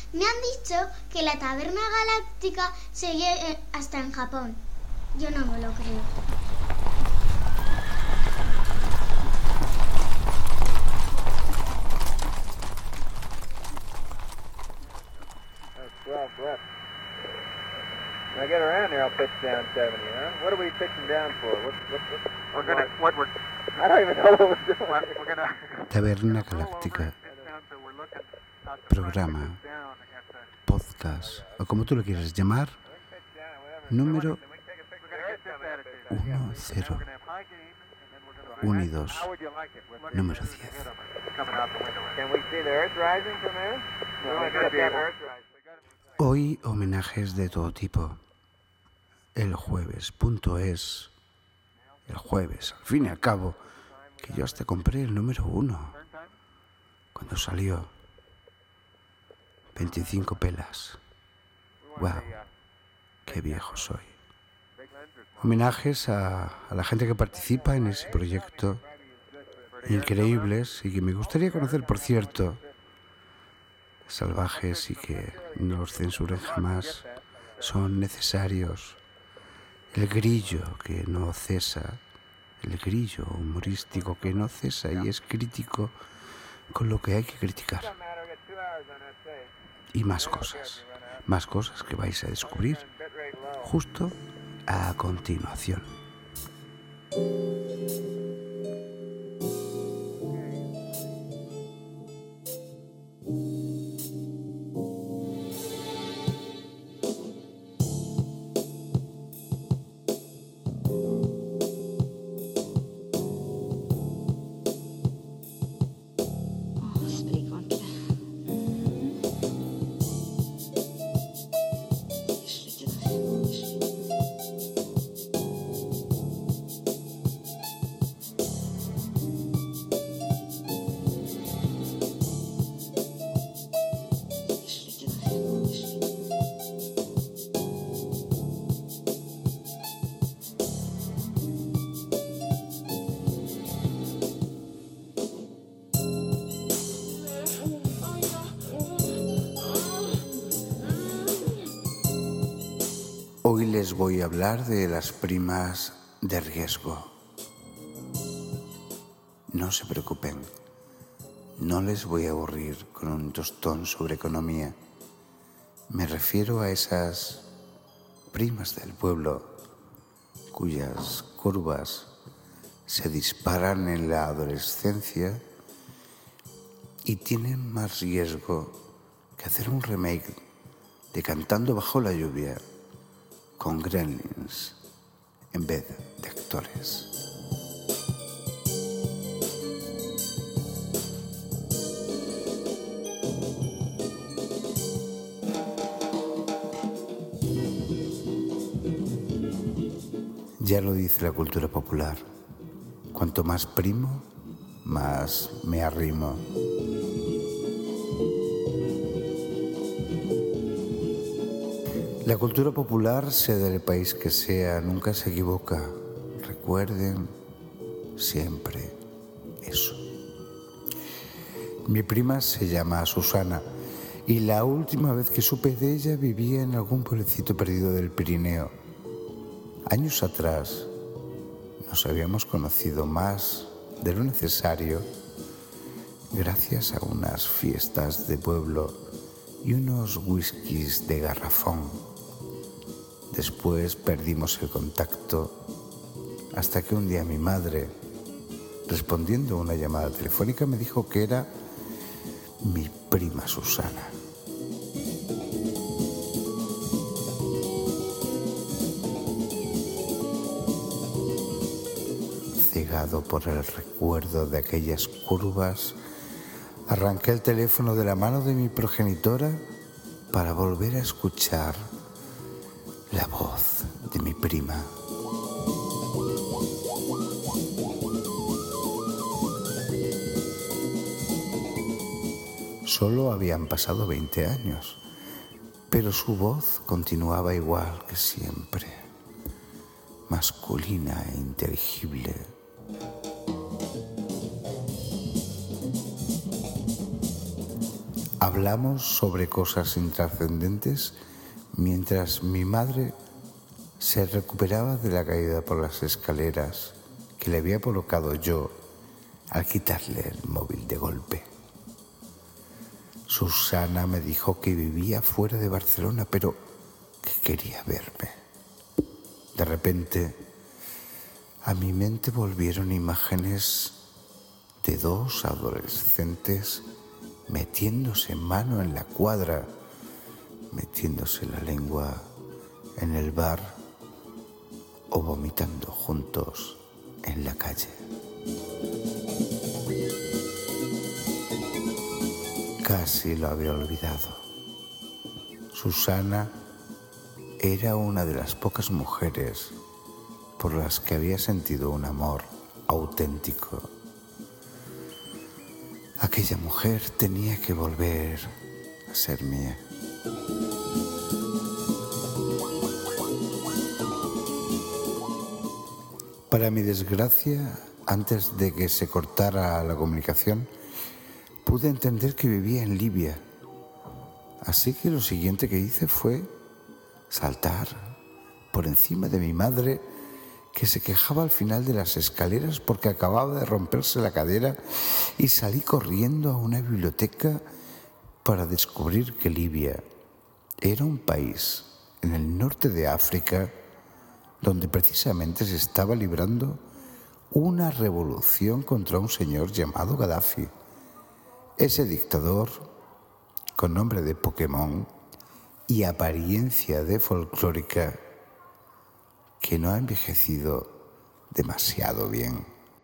Me han dicho que la taberna galáctica sigue hasta en Japón. Yo no me lo creo. When I get around there, I'll pitch down 70, huh? What are we pitching down for? I don't even know what we're doing. Taberna Galáctica, programa, podcast, o como tú lo quieras llamar, número 10, unidos, número 10. Hoy homenajes de todo tipo. El jueves.es, el jueves, al fin y al cabo, que yo hasta compré el número 1 cuando salió. 25 pelas. ¡Wow! ¡Qué viejo soy! Homenajes a la gente que participa en ese proyecto, increíbles y que me gustaría conocer, por cierto, salvajes y que no los censuren jamás, son necesarios. El grillo que no cesa, el grillo humorístico que no cesa y es crítico con lo que hay que criticar. Y más cosas que vais a descubrir justo a continuación. Hoy les voy a hablar de las primas de riesgo. No se preocupen, no les voy a aburrir con un tostón sobre economía. Me refiero a esas primas del pueblo cuyas curvas se disparan en la adolescencia y tienen más riesgo que hacer un remake de Cantando bajo la lluvia con gremlins en vez de actores. Ya lo dice la cultura popular, cuanto más primo, más me arrimo. La cultura popular, sea del país que sea, nunca se equivoca. Recuerden siempre eso. Mi prima se llama Susana y la última vez que supe de ella vivía en algún pueblecito perdido del Pirineo. Años atrás nos habíamos conocido más de lo necesario gracias a unas fiestas de pueblo y unos whiskies de garrafón. Después perdimos el contacto hasta que un día mi madre, respondiendo a una llamada telefónica, me dijo que era mi prima Susana. Cegado por el recuerdo de aquellas curvas, arranqué el teléfono de la mano de mi progenitora para volver a escuchar la voz de mi prima. Solo habían pasado 20 años, pero su voz continuaba igual que siempre, masculina e inteligible. Hablamos sobre cosas intrascendentes mientras mi madre se recuperaba de la caída por las escaleras que le había provocado yo al quitarle el móvil de golpe. Susana me dijo que vivía fuera de Barcelona, pero que quería verme. De repente, a mi mente volvieron imágenes de dos adolescentes metiéndose mano en la cuadra, metiéndose la lengua en el bar o vomitando juntos en la calle. Casi lo había olvidado. Susana era una de las pocas mujeres por las que había sentido un amor auténtico. Aquella mujer tenía que volver a ser mía. Para mi desgracia, antes de que se cortara la comunicación, pude entender que vivía en Libia. Así que lo siguiente que hice fue saltar por encima de mi madre, que se quejaba al final de las escaleras porque acababa de romperse la cadera, y salí corriendo a una biblioteca para descubrir que Libia era un país en el norte de África donde precisamente se estaba librando una revolución contra un señor llamado Gaddafi. Ese dictador, con nombre de Pokémon y apariencia de folclórica, que no ha envejecido demasiado bien.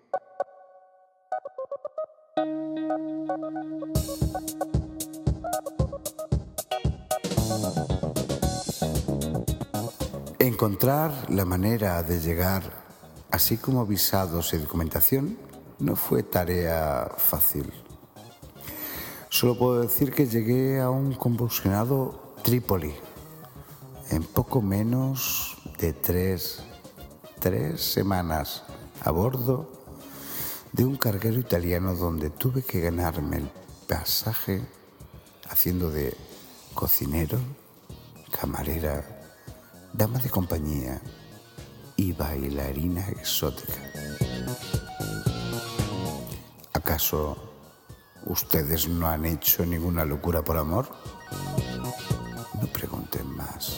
Encontrar la manera de llegar, así como visados y documentación, no fue tarea fácil. Solo puedo decir que llegué a un convulsionado Trípoli en poco menos de tres semanas a bordo de un carguero italiano donde tuve que ganarme el pasaje haciendo de cocinero, camarera, dama de compañía y bailarina exótica. ¿Acaso ustedes no han hecho ninguna locura por amor? No pregunten más.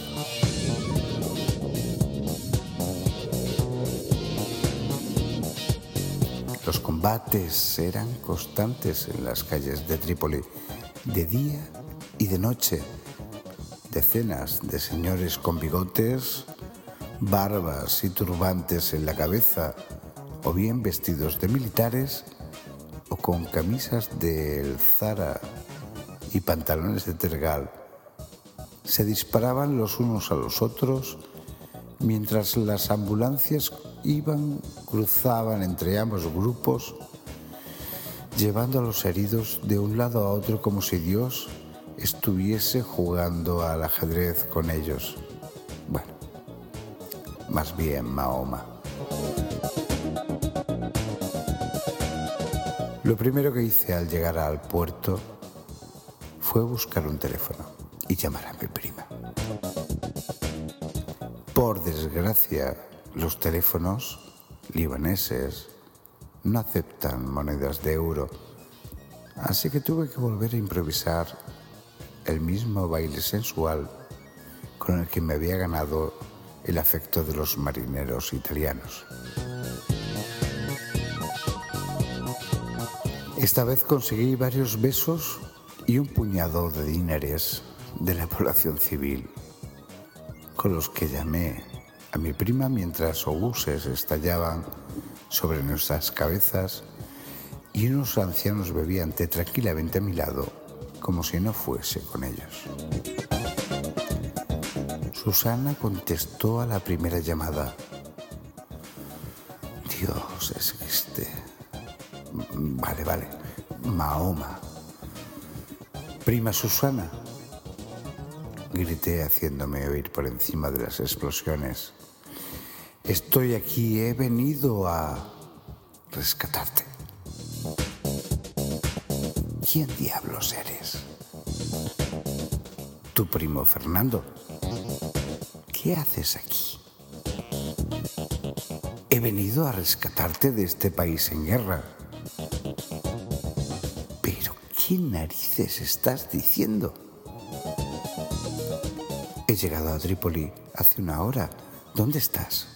Los combates eran constantes en las calles de Trípoli, de día y de noche. Decenas de señores con bigotes, barbas y turbantes en la cabeza, o bien vestidos de militares, o con camisas del Zara y pantalones de tergal, se disparaban los unos a los otros mientras las ambulancias cruzaban entre ambos grupos, llevando a los heridos de un lado a otro como si Dios estuviese jugando al ajedrez con ellos. Bueno, más bien Mahoma. Lo primero que hice al llegar al puerto fue buscar un teléfono y llamar a mi prima. Por desgracia, los teléfonos libaneses no aceptan monedas de euro, así que tuve que volver a improvisar el mismo baile sensual con el que me había ganado el afecto de los marineros italianos. Esta vez conseguí varios besos y un puñado de dineros de la población civil, con los que llamé a mi prima mientras obuses estallaban sobre nuestras cabezas y unos ancianos bebían té tranquilamente a mi lado, como si no fuese con ellos. Susana contestó a la primera llamada. Dios, existe. Vale. Mahoma. Prima Susana, grité haciéndome oír por encima de las explosiones. Estoy aquí, he venido a rescatarte. ¿Quién diablos eres? tu primo Fernando. ¿Qué haces aquí? He venido a rescatarte de este país en guerra. ¿Pero qué narices estás diciendo? He llegado a Trípoli hace una hora. ¿Dónde estás?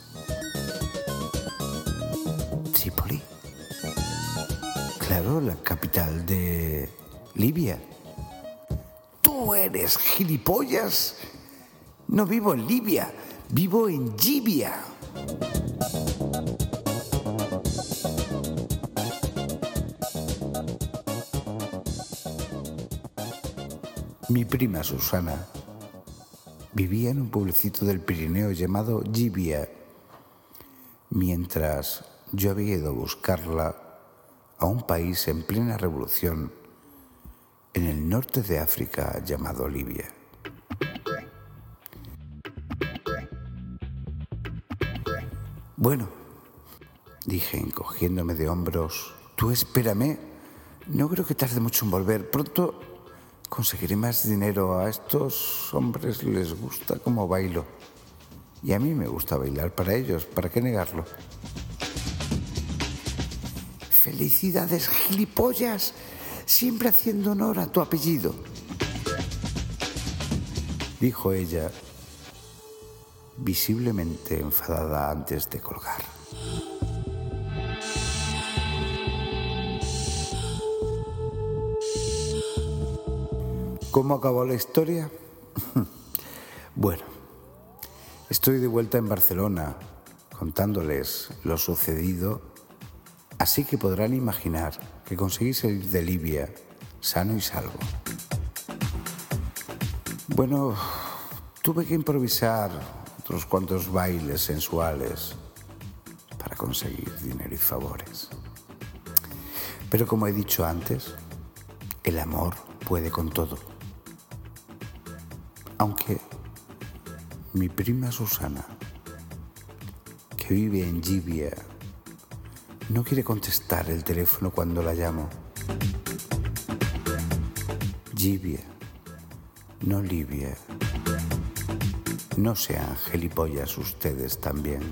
¿Trípoli? Claro, la capital de Libia. ¿Tú eres gilipollas? No vivo en Libia, vivo en Gibia. Mi prima Susana vivía en un pueblecito del Pirineo llamado Gibia, mientras yo había ido a buscarla a un país en plena revolución en el norte de África llamado Libia. Bueno, dije encogiéndome de hombros, tú espérame, no creo que tarde mucho en volver, pronto conseguiré más dinero. A estos hombres les gusta cómo bailo y a mí me gusta bailar para ellos, ¿para qué negarlo? ¡Felicidades, gilipollas! Siempre haciendo honor a tu apellido, dijo ella, visiblemente enfadada antes de colgar. ¿Cómo acabó la historia? Bueno, estoy de vuelta en Barcelona contándoles lo sucedido, así que podrán imaginar que conseguí salir de Libia sano y salvo. Bueno, tuve que improvisar otros cuantos bailes sensuales para conseguir dinero y favores. Pero como he dicho antes, el amor puede con todo. Aunque mi prima Susana, que vive en Gibia, no quiere contestar el teléfono cuando la llamo. Gibia, no Libia. No sean gilipollas ustedes también.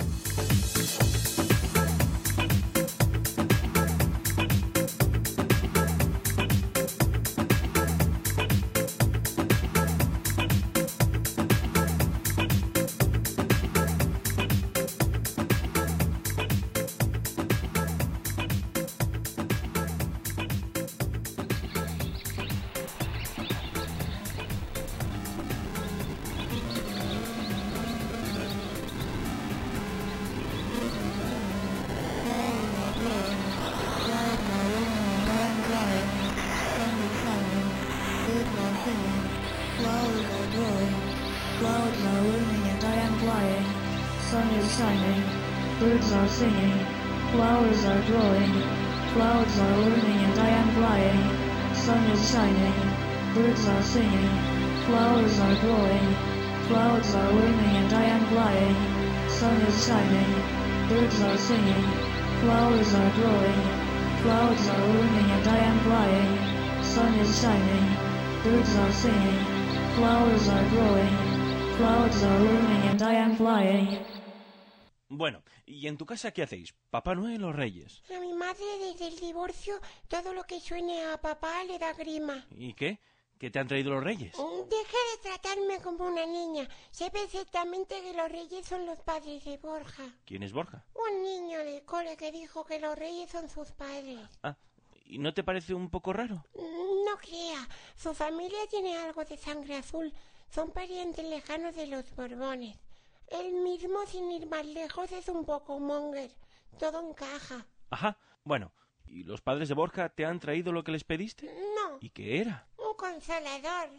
Clouds are looming and I am flying. Sun is shining, birds are singing, flowers are glowing. Clouds are looming and I am flying. Sun is shining, birds are singing, flowers are glowing. Clouds are looming and I am flying. Sun is shining, birds are singing, flowers are glowing. Clouds are looming and I am flying. Sun is shining, birds are singing, flowers are glowing. Clouds are looming and I am flying. Bueno, ¿y en tu casa qué hacéis? ¿Papá Noel o Reyes? A mi madre desde el divorcio todo lo que suene a papá le da grima. ¿Y qué? ¿Qué te han traído los Reyes? Deja de tratarme como una niña. Sé perfectamente que los Reyes son los padres de Borja. ¿Quién es Borja? Un niño del cole que dijo que los Reyes son sus padres. Ah, ¿y no te parece un poco raro? No crea, su familia tiene algo de sangre azul. Son parientes lejanos de los Borbones. Él mismo, sin ir más lejos, es un poco monger. Todo encaja. Ajá, bueno, ¿y los padres de Borja te han traído lo que les pediste? No. ¿Y qué era? Un consolador.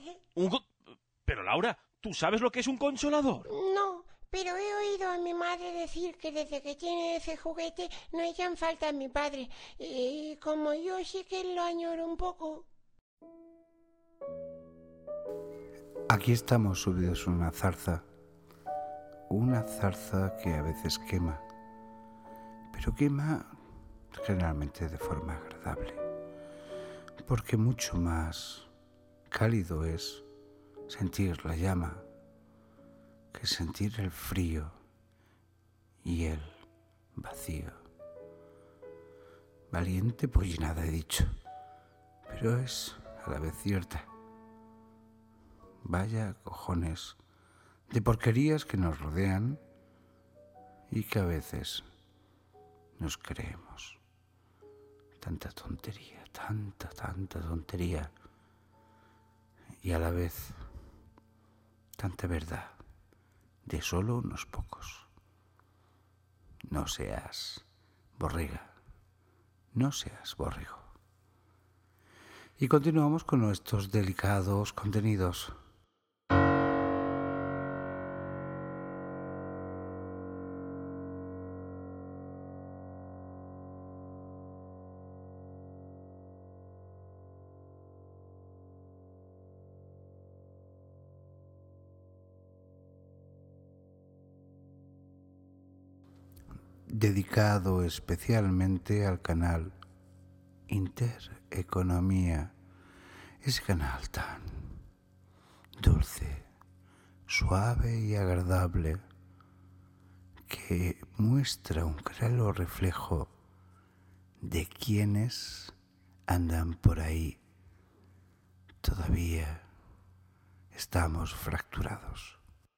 Pero Laura, ¿tú sabes lo que es un consolador? No, pero he oído a mi madre decir que desde que tiene ese juguete no echan falta a mi padre. Y como yo sí que lo añoro un poco. Aquí estamos subidos en una zarza que a veces quema, pero quema generalmente de forma agradable, porque mucho más cálido es sentir la llama que sentir el frío y el vacío. Valiente pollinada he dicho, pero es a la vez cierta. Vaya cojones de porquerías que nos rodean y que a veces nos creemos. Tanta tontería, tanta tontería, y a la vez tanta verdad de solo unos pocos. No seas borrega, no seas borrego. Y continuamos con nuestros delicados contenidos. Dedicado especialmente al canal Intereconomía, ese canal tan dulce, suave y agradable que muestra un claro reflejo de quienes andan por ahí. Todavía estamos fracturados.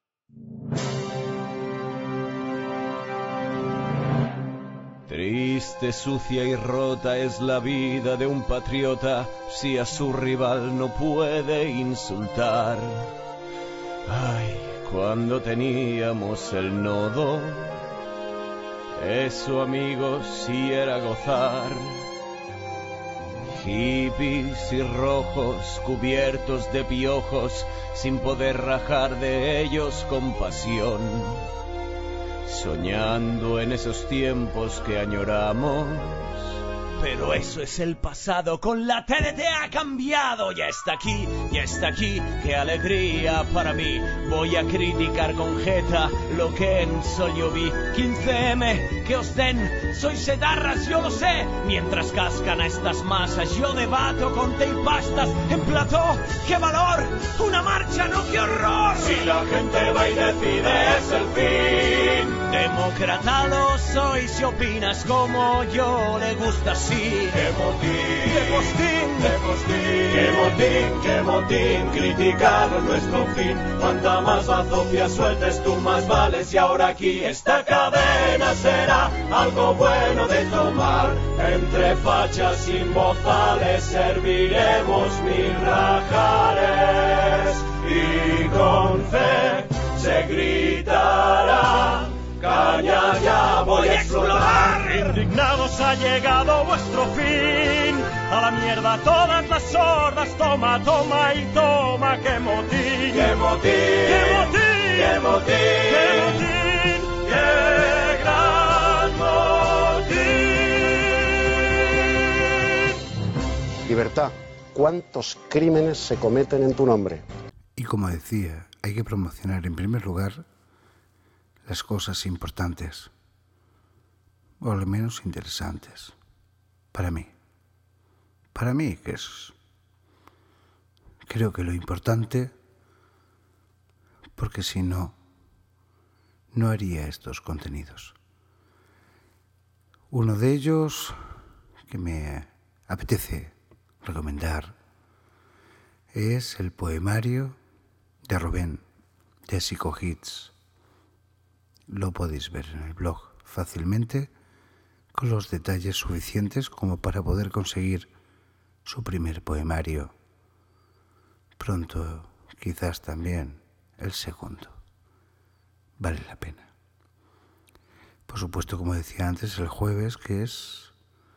Triste, sucia y rota es la vida de un patriota si a su rival no puede insultar. Ay, cuando teníamos el nodo, eso, amigos, sí era gozar. Hippies y rojos cubiertos de piojos sin poder rajar de ellos con pasión. Soñando en esos tiempos que añoramos. Pero eso es el pasado, con la TDT ha cambiado. Ya está aquí, qué alegría para mí. Voy a criticar con jeta lo que en Sol yo vi. 15M, que os den, sois etarras, yo lo sé. Mientras cascan a estas masas, yo debato con té y pastas. En plató, qué valor, una marcha, no qué horror. Si la gente va y decide es el fin. Demócrata lo soy, si opinas como yo, le gusta así. ¡Qué motín! Criticar nuestro fin. Cuanta más bazofia sueltes tú, más vales. Y ahora aquí esta cadena será algo bueno de tomar. Entre fachas y bozales serviremos mil rajares. Y con fe se gritará: caña, ya voy a explotar. Indignados ha llegado vuestro fin. A la mierda todas las sordas. Toma, toma y toma. ¡Qué motín! ¡Qué motín! ¡Qué motín! ¡Qué motín! ¡Qué motín! ¡Qué gran motín! Libertad, ¿cuántos crímenes se cometen en tu nombre? Y como decía, hay que promocionar en primer lugar las cosas importantes, o al menos interesantes, para mí. Para mí, que es, creo que lo importante, porque si no, no haría estos contenidos. Uno de ellos que me apetece recomendar es el poemario de Rubén, de Psicohits. Lo podéis ver en el blog fácilmente, con los detalles suficientes como para poder conseguir su primer poemario. Pronto, quizás también el segundo. Vale la pena. Por supuesto, como decía antes, el jueves, que es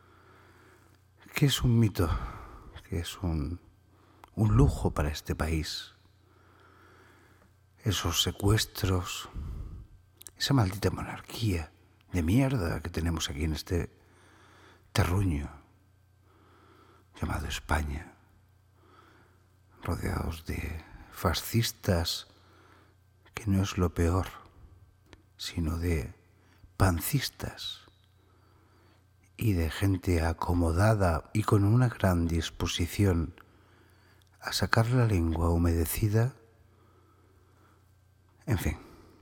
un mito, que es un lujo para este país. Esos secuestros, esa maldita monarquía de mierda que tenemos aquí en este terruño llamado España, rodeados de fascistas, que no es lo peor, sino de pancistas y de gente acomodada y con una gran disposición a sacar la lengua humedecida En fin,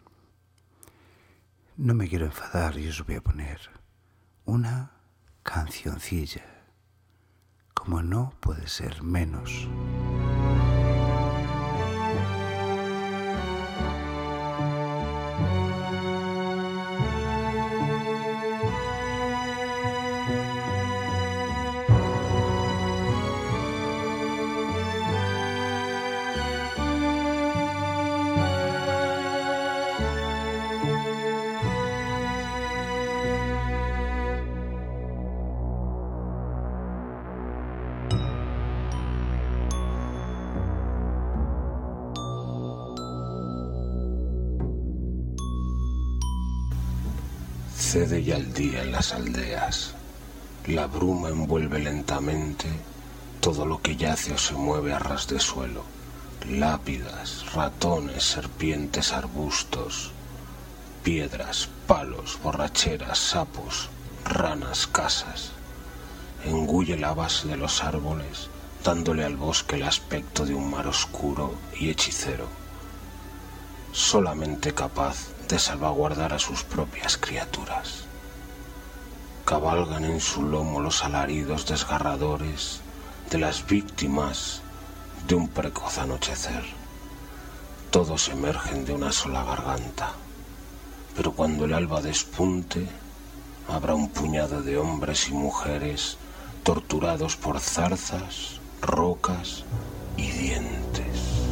no me quiero enfadar y os voy a poner una cancioncilla, como no puede ser menos. Cede ya el día en las aldeas. La bruma envuelve lentamente todo lo que yace o se mueve a ras de suelo. Lápidas, ratones, serpientes, arbustos, piedras, palos, borracheras, sapos, ranas, casas. Engulle la base de los árboles, dándole al bosque el aspecto de un mar oscuro y hechicero, solamente capaz de salvaguardar a sus propias criaturas. Cabalgan en su lomo los alaridos desgarradores de las víctimas de un precoz anochecer. Todos emergen de una sola garganta, pero cuando el alba despunte, habrá un puñado de hombres y mujeres torturados por zarzas, rocas y dientes.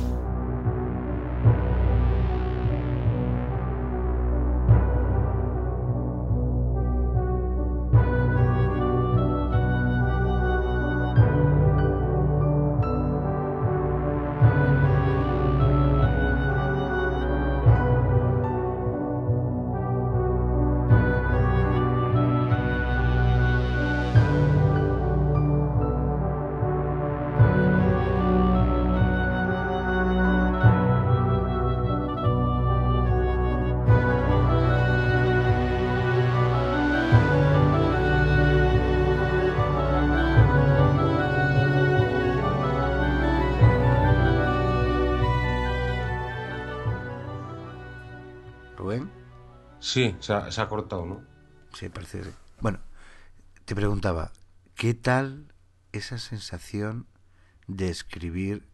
¿Rubén? Sí, se ha cortado, ¿no? Sí, parece que sí. Bueno, te preguntaba, ¿qué tal esa sensación de escribir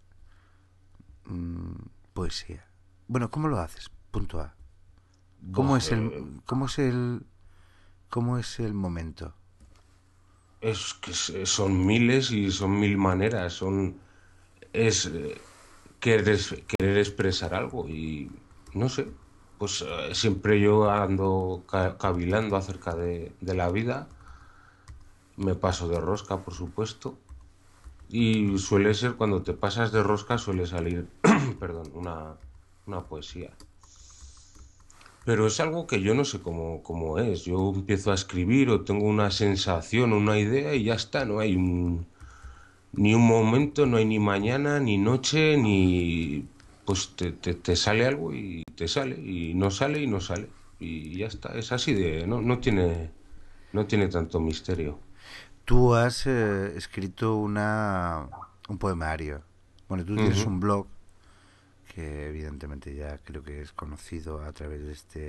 poesía? Bueno, ¿cómo lo haces? Punto A. ¿Cómo es el momento? Es que son miles y son mil maneras. Es querer expresar algo y no sé. Pues siempre yo ando cavilando acerca de la vida. Me paso de rosca, por supuesto. Y suele ser, cuando te pasas de rosca, suele salir, perdón, una poesía. Pero es algo que yo no sé cómo es. Yo empiezo a escribir o tengo una sensación, una idea y ya está. No hay ni un momento, no hay ni mañana, ni noche, ni... Pues te sale algo y te sale, y no sale y no sale. Y ya está, es así de... No tiene tanto misterio. Tú has escrito un poemario. Bueno, tú tienes un blog que evidentemente ya creo que es conocido a través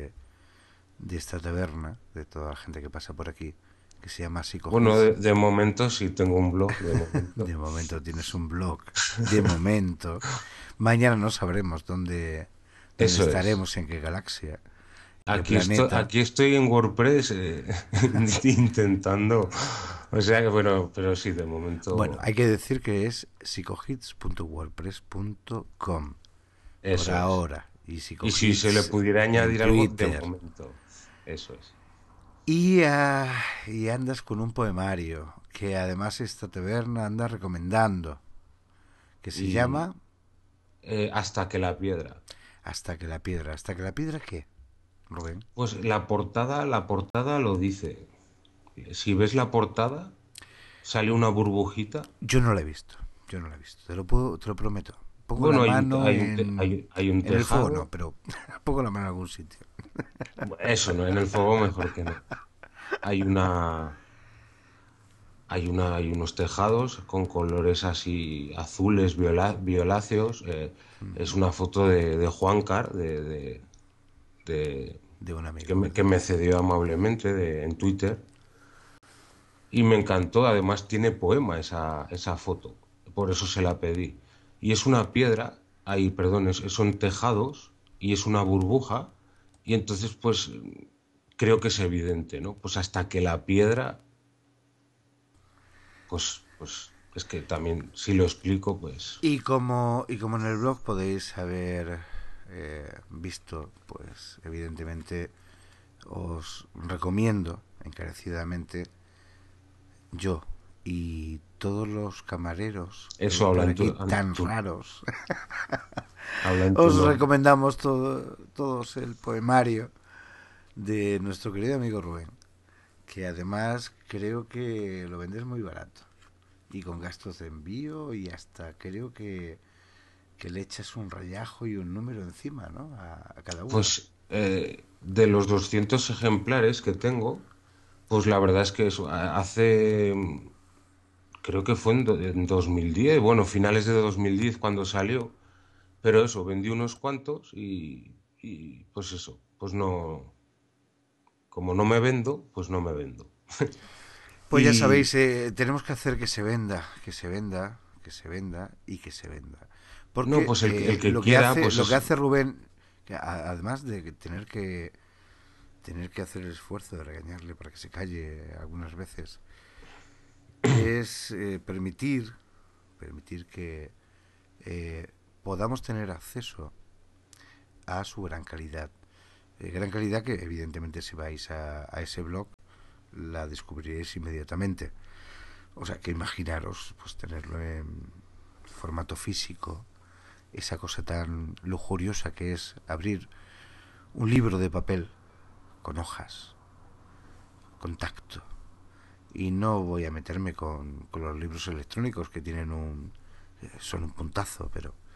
de esta taberna, de toda la gente que pasa por aquí, que se llama Psico. Bueno, de momento sí tengo un blog. De momento, de momento tienes un blog. De momento. Mañana no sabremos dónde estaremos, en qué galaxia. Aquí estoy en WordPress intentando. O sea que bueno, pero sí, de momento. Bueno, hay que decir que es psicohits.wordpress.com. Por ahora. Y si se le pudiera añadir algo de momento. Eso es. Y andas con un poemario que además esta taberna anda recomendando, que se llama Hasta que la piedra. Hasta que la piedra. ¿Hasta que la piedra qué, Rubén? Pues la portada lo dice. Si ves la portada, sale una burbujita. Yo no la he visto. Te lo prometo. Pongo la mano hay un en el fuego, no, pero pongo la mano en algún sitio. Eso no, en el fuego mejor que no. Hay una hay unos tejados con colores así azules, violáceos. Es una foto de Juancar, De un amigo. que me cedió amablemente en Twitter. Y me encantó, además tiene poema esa foto, por eso se la pedí. Y es una piedra, perdón, son tejados y es una burbuja, y entonces pues creo que es evidente, ¿no? Pues hasta que la piedra, pues es que también, si lo explico, pues... Y como en el blog podéis haber visto, pues evidentemente os recomiendo encarecidamente, yo y todos los camareros Eso habla en aquí tu- tan tu- raros, habla en tu os nombre. recomendamos todos el poemario de nuestro querido amigo Rubén, que además creo que lo vendes muy barato y con gastos de envío, y hasta creo que le echas un rayajo y un número encima, ¿no? A cada uno. Pues de los 200 ejemplares que tengo, pues la verdad es que hace, creo que fue en 2010, bueno, finales de 2010 cuando salió, pero eso, vendí unos cuantos y pues eso, pues no, como no me vendo, pues no me vendo. Pues ya Y sabéis, tenemos que hacer que se venda, que se venda, que se venda y que se venda. no, Porque pues el que quiera, pues lo que es, hace Rubén, que además de tener que hacer el esfuerzo de regañarle para que se calle algunas veces, es permitir que podamos tener acceso a su gran calidad. Gran calidad que evidentemente si vais a ese blog la descubriréis inmediatamente. O sea que imaginaros pues tenerlo en formato físico, esa cosa tan lujuriosa que es abrir un libro de papel con hojas, con tacto. Y no voy a meterme con los libros electrónicos que tienen son un puntazo,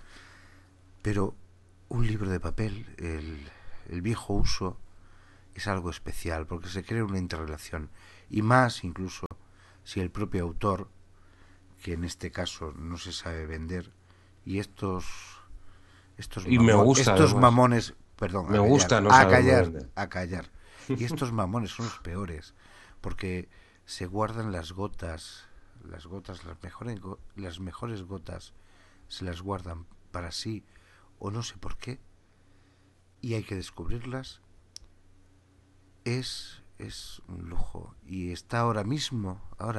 pero un libro de papel, el viejo uso, es algo especial porque se crea una interrelación, y más incluso si el propio autor, que en este caso no se sabe vender, y estos y me gusta además, mamones, perdón, me gusta no saberme vender. a callar, y estos mamones son los peores porque se guardan las mejores gotas se las guardan para sí, o no sé por qué, y hay que descubrirlas. Es un lujo, y está ahora mismo,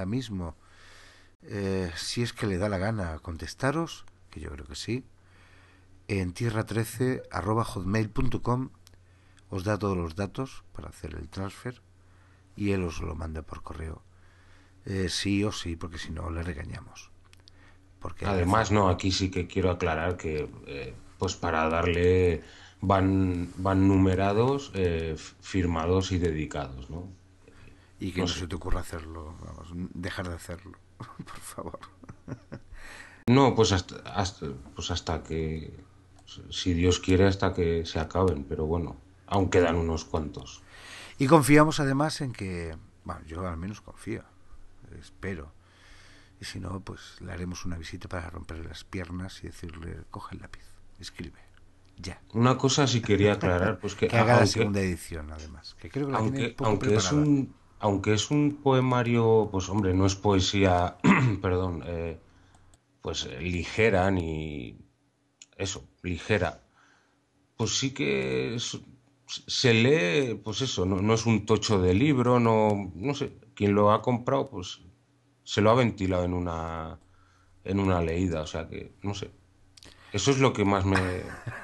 si es que le da la gana contestaros, que yo creo que sí, en tierra13@hotmail.com. Os da todos los datos para hacer el transfer y él os lo manda por correo, sí o sí, porque si no le regañamos. Porque Además, no, aquí sí que quiero aclarar que pues para darle van numerados, firmados y dedicados, ¿no? Y que no se te ocurra hacerlo, vamos, dejar de hacerlo, por favor. No, pues hasta que, si Dios quiere, hasta que se acaben, pero bueno, aún quedan unos cuantos. Y confiamos además en que, bueno, yo al menos confío, espero, y si no, pues le haremos una visita para romperle las piernas y decirle, coge el lápiz, escribe, ya. Una cosa sí quería aclarar, pues que haga la segunda edición, además, que creo que la tiene un poco preparada. Aunque es un poemario, pues hombre, no es poesía, perdón, pues ligera ni eso, ligera, pues sí que se lee, pues eso, no es un tocho de libro, no sé, quien lo ha comprado, pues se lo ha ventilado en una leída, o sea que, no sé, eso es lo que más me...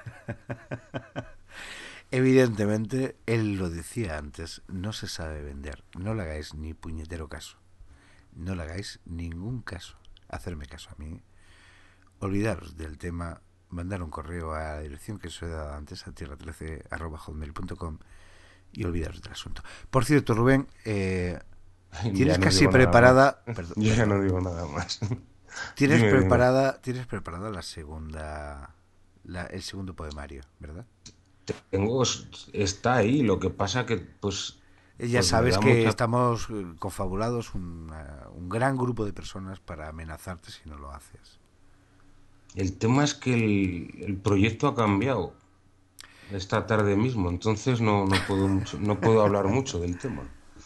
Evidentemente, él lo decía antes, no se sabe vender. No le hagáis ni puñetero caso. No le hagáis ningún caso. Hacerme caso a mí. Olvidaros del tema, mandar un correo a la dirección que os he dado antes, a tierra13@hotmail.com, y olvidaros del asunto. Por cierto, Rubén, tienes casi preparada... Perdón, yo ya no digo nada más. Tienes preparada la segunda... el segundo poemario, ¿verdad? Está ahí, lo que pasa que pues Ya Pues sabes me da que mucha- estamos confabulados un gran grupo de personas para amenazarte si no lo haces. El tema es que el proyecto ha cambiado esta tarde mismo, entonces no puedo hablar mucho del tema.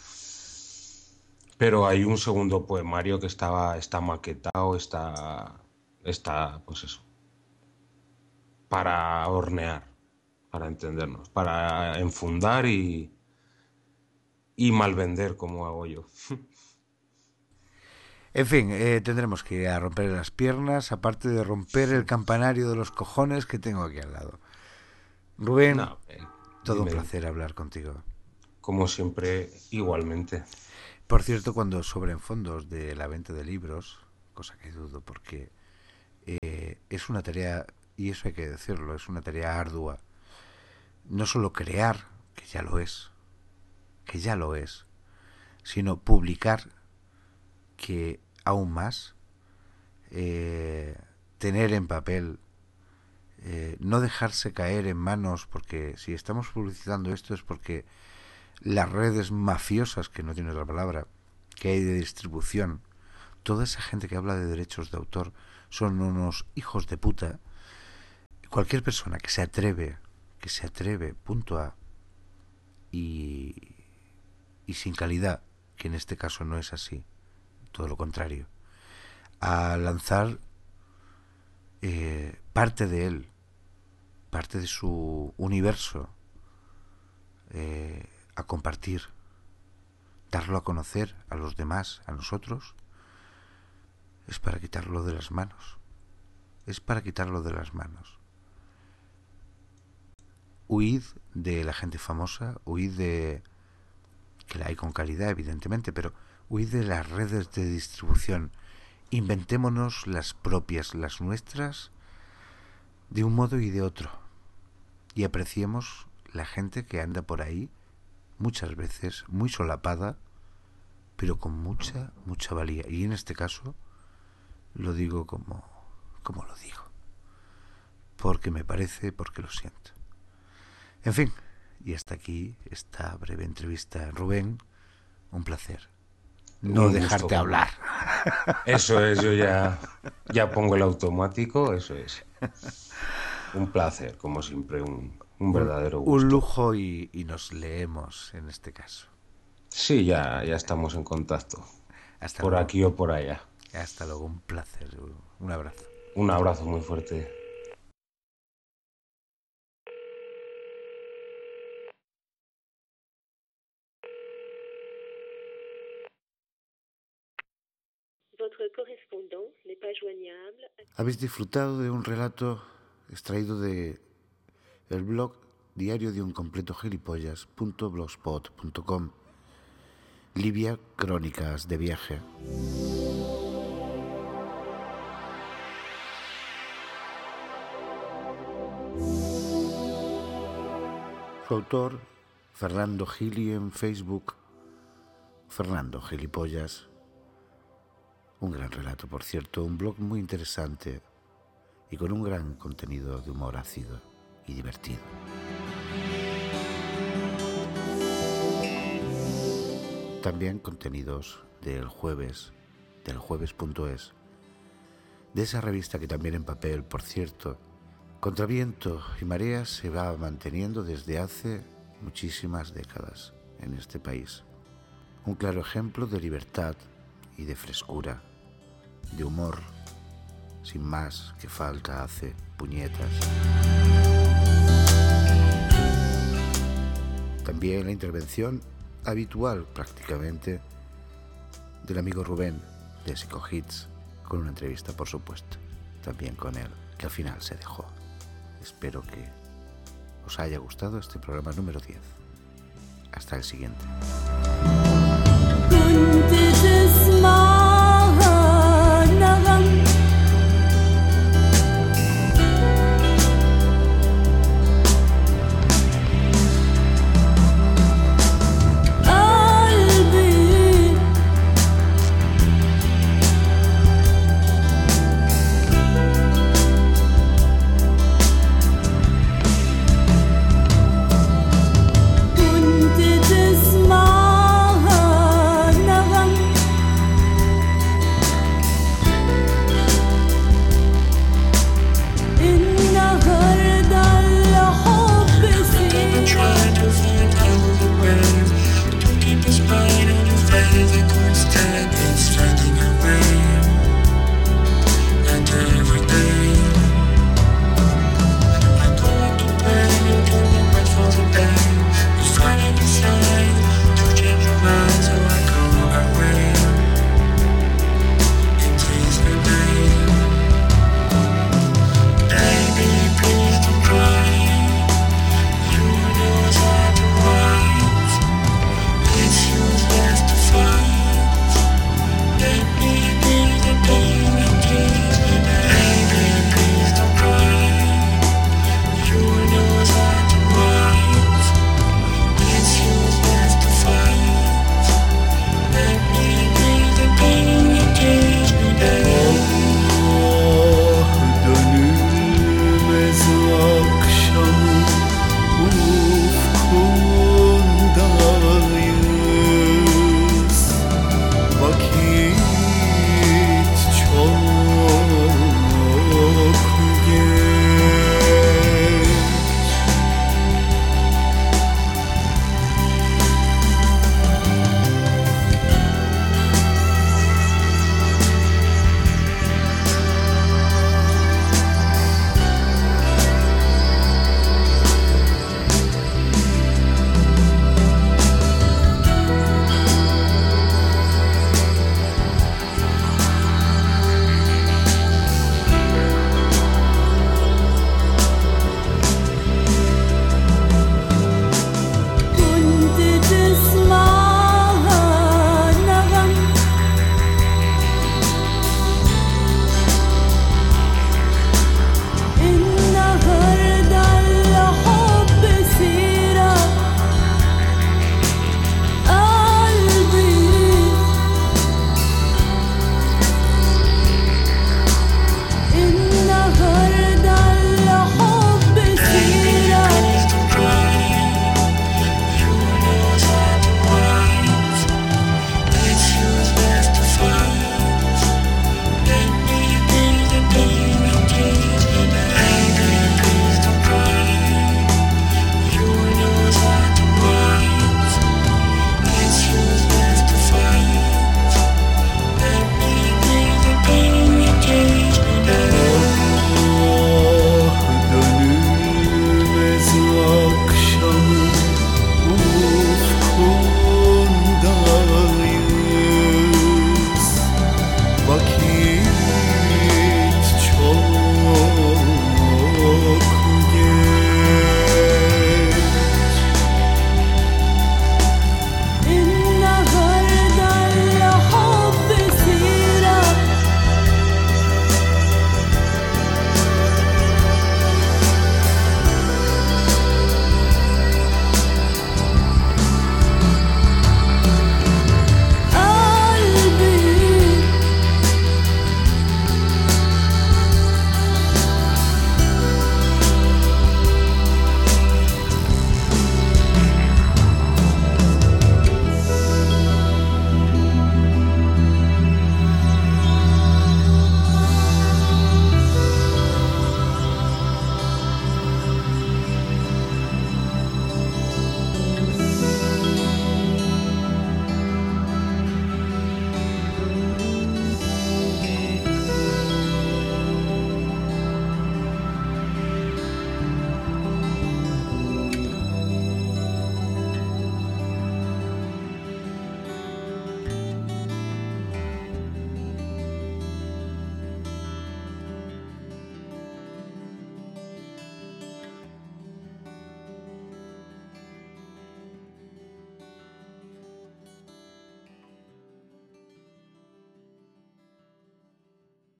Pero hay un segundo poemario que está maquetado, está, pues eso, para hornear, para entendernos, para enfundar y malvender como hago yo. En fin, tendremos que ir a romper las piernas, aparte de romper el campanario de los cojones que tengo aquí al lado. Rubén, No, todo un dime, placer hablar contigo. como siempre, igualmente. Por cierto, cuando sobren fondos de la venta de libros, cosa que dudo porque es una tarea, y eso hay que decirlo, es una tarea ardua. No solo crear, que ya lo es, sino publicar, que aún más, tener en papel, no dejarse caer en manos, porque si estamos publicitando esto es porque las redes mafiosas, que no tiene otra palabra, que hay de distribución, toda esa gente que habla de derechos de autor son unos hijos de puta. Cualquier persona que se atreve, punto A, y sin calidad, que en este caso no es así, todo lo contrario, a lanzar parte de él, parte de su universo, a compartir, darlo a conocer a los demás, a nosotros, es para quitarlo de las manos. Huid de la gente famosa, huid de, que la hay con calidad evidentemente, pero huid de las redes de distribución. Inventémonos las propias, las nuestras, de un modo y de otro, y apreciemos la gente que anda por ahí, muchas veces muy solapada, pero con mucha valía. Y en este caso lo digo como lo digo, porque me parece, porque lo siento. En fin, y hasta aquí esta breve entrevista. Rubén, un placer. No Un dejarte gusto, hablar. Eso es, yo ya pongo el automático, eso es. Un placer, como siempre, un verdadero gusto. Un lujo y nos leemos en este caso. Sí, ya estamos en contacto. Hasta por luego. Aquí o por allá. Hasta luego, un placer. Un abrazo. Un abrazo muy fuerte. Habéis disfrutado de un relato extraído de el blog diario de un completo gilipollas.blogspot.com. Libia, crónicas de viaje. Su autor, Fernando Gili, en Facebook, Fernando Gilipollas. Un gran relato, por cierto, un blog muy interesante y con un gran contenido de humor ácido y divertido. También contenidos del jueves, del jueves.es, de esa revista que también en papel, por cierto, contra viento y mareas, se va manteniendo desde hace muchísimas décadas en este país. Un claro ejemplo de libertad y de frescura, de humor, sin más que falta hace puñetas. También la intervención habitual prácticamente del amigo Rubén de Psicohits, con una entrevista por supuesto, también con él, que al final se dejó. Espero que os haya gustado este programa número 10. Hasta el siguiente.